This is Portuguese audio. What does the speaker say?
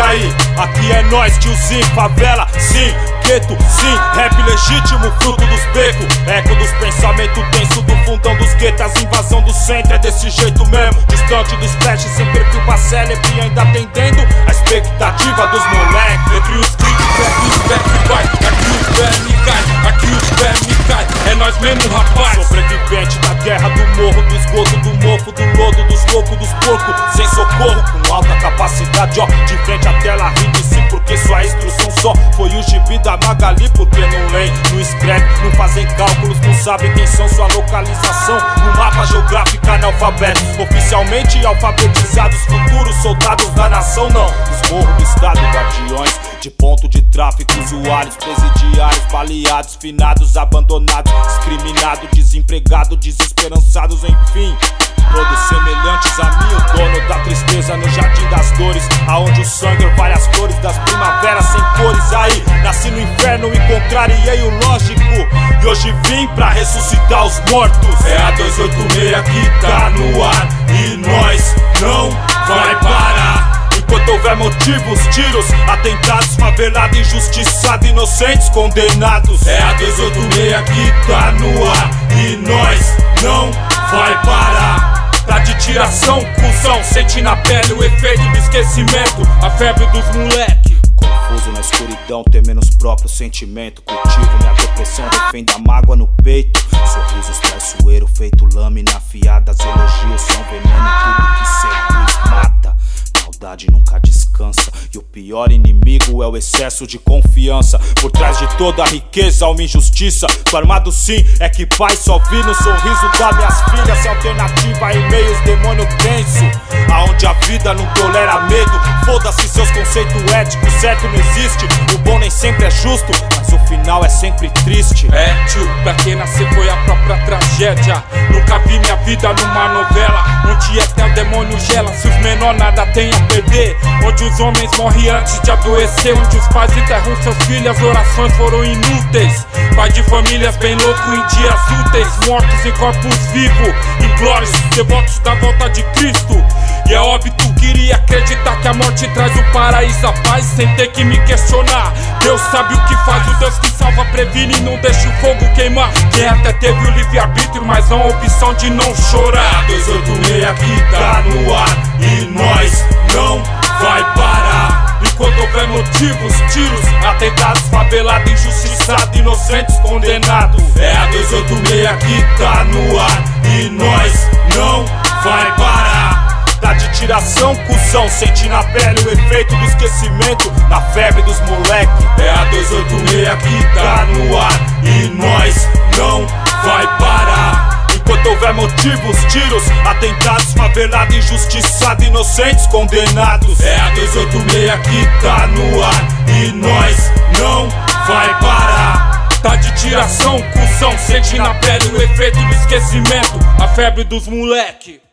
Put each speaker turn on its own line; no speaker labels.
aí, aqui é nós, tiozinho, favela, sim, gueto, sim, rap legítimo, fruto dos becos, eco dos pensamentos tenso do fundão dos guetas, invasão do centro é desse jeito mesmo, distante dos flashes, sem perfil pra célebre, ainda atendendo a expectativa dos moleques.
Entre os cliques, os back vai, aqui o pé me cai, aqui o pé me cai, é nós mesmo, rapaz.
Sobrevivente da guerra, do morro, do esgoto, do mofo, do lodo, dos loucos, dos porcos, sem socorro, com alta capacidade, ó, de frente à tela, rime sim, porque sua instrução só foi o gibi da Magali, porque não leem, não escreve, não fazem cálculos, não sabem quem são, sua localização no mapa geográfico analfabeto, oficialmente alfabetizados, futuros soldados da nação, não, os morros do estado, guardiões de ponto de tráfico, usuários, presidiários, baleados, finados, abandonados, discriminados, desempregados, desesperançados, enfim, todos semelhantes a mim, o dono da tristeza no jardim das dores, aonde o sangue orvalha as cores das primaveras sem cores. Aí, nasci no inferno e contrariei o lógico, e hoje vim pra ressuscitar os mortos.
É a 286 que tá no ar, e nós não vai parar.
Enquanto houver motivos, tiros, atentados, favelado, injustiçado, inocentes, condenados.
É a 286 que tá no ar, e nós não vai parar.
Tá de tiração, cuzão, sente na pele o efeito do esquecimento, a febre dos moleque. Confuso na escuridão, temendo os próprios sentimentos. Cultivo minha depressão, defendo a mágoa no peito. Sorrisos traiçoeiro, feito lâmina afiadas. Elogios são veneno, tudo que seduz mata. Maldade nunca descansa, e o pior inimigo é o excesso de confiança. Por trás de toda a riqueza há uma injustiça. Tô armado sim, é que pai só vi no sorriso das minhas filhas. Sem alternativa em meios demônio tenso, aonde a vida não tolera medo. Foda-se seus conceitos éticos, certo não existe. O bom nem sempre é justo, mas o final é sempre triste.
É tio, pra quem nascer foi a própria tragédia. Nunca vi minha vida numa novela, onde até o demônio gela, se os menor nada tem a perder, onde os homens morrem antes de adoecer, onde os pais enterram seus filhos, as orações foram inúteis. Pai de famílias bem louco em dias úteis, mortos em corpos vivos, inglórios, devotos da volta de Cristo. E é óbvio que queria acreditar que a morte traz o paraíso, a paz, sem ter que me questionar. Deus sabe o que faz, o Deus que salva, previne e não deixa o fogo queimar. Quem até teve o livre-arbítrio, mas não a opção de não chorar.
286 que tá no ar, e nós não vai parar. Enquanto houver motivos, tiros, atentados, favelado, injustiçado, inocentes, condenados. É a 286 que tá no ar, e nós não vai parar. Tá de tiração, cuzão, sente na pele o efeito do esquecimento, na febre dos moleque. É a 286 que tá no ar, e nós não vai parar. Enquanto houver motivos, tiros, atentados, favelado, injustiçado, inocentes, condenados. É a 286 que tá no ar, e nós não vai parar. Tá de tiração, cuzão, sente na pele o efeito do esquecimento, a febre dos moleque.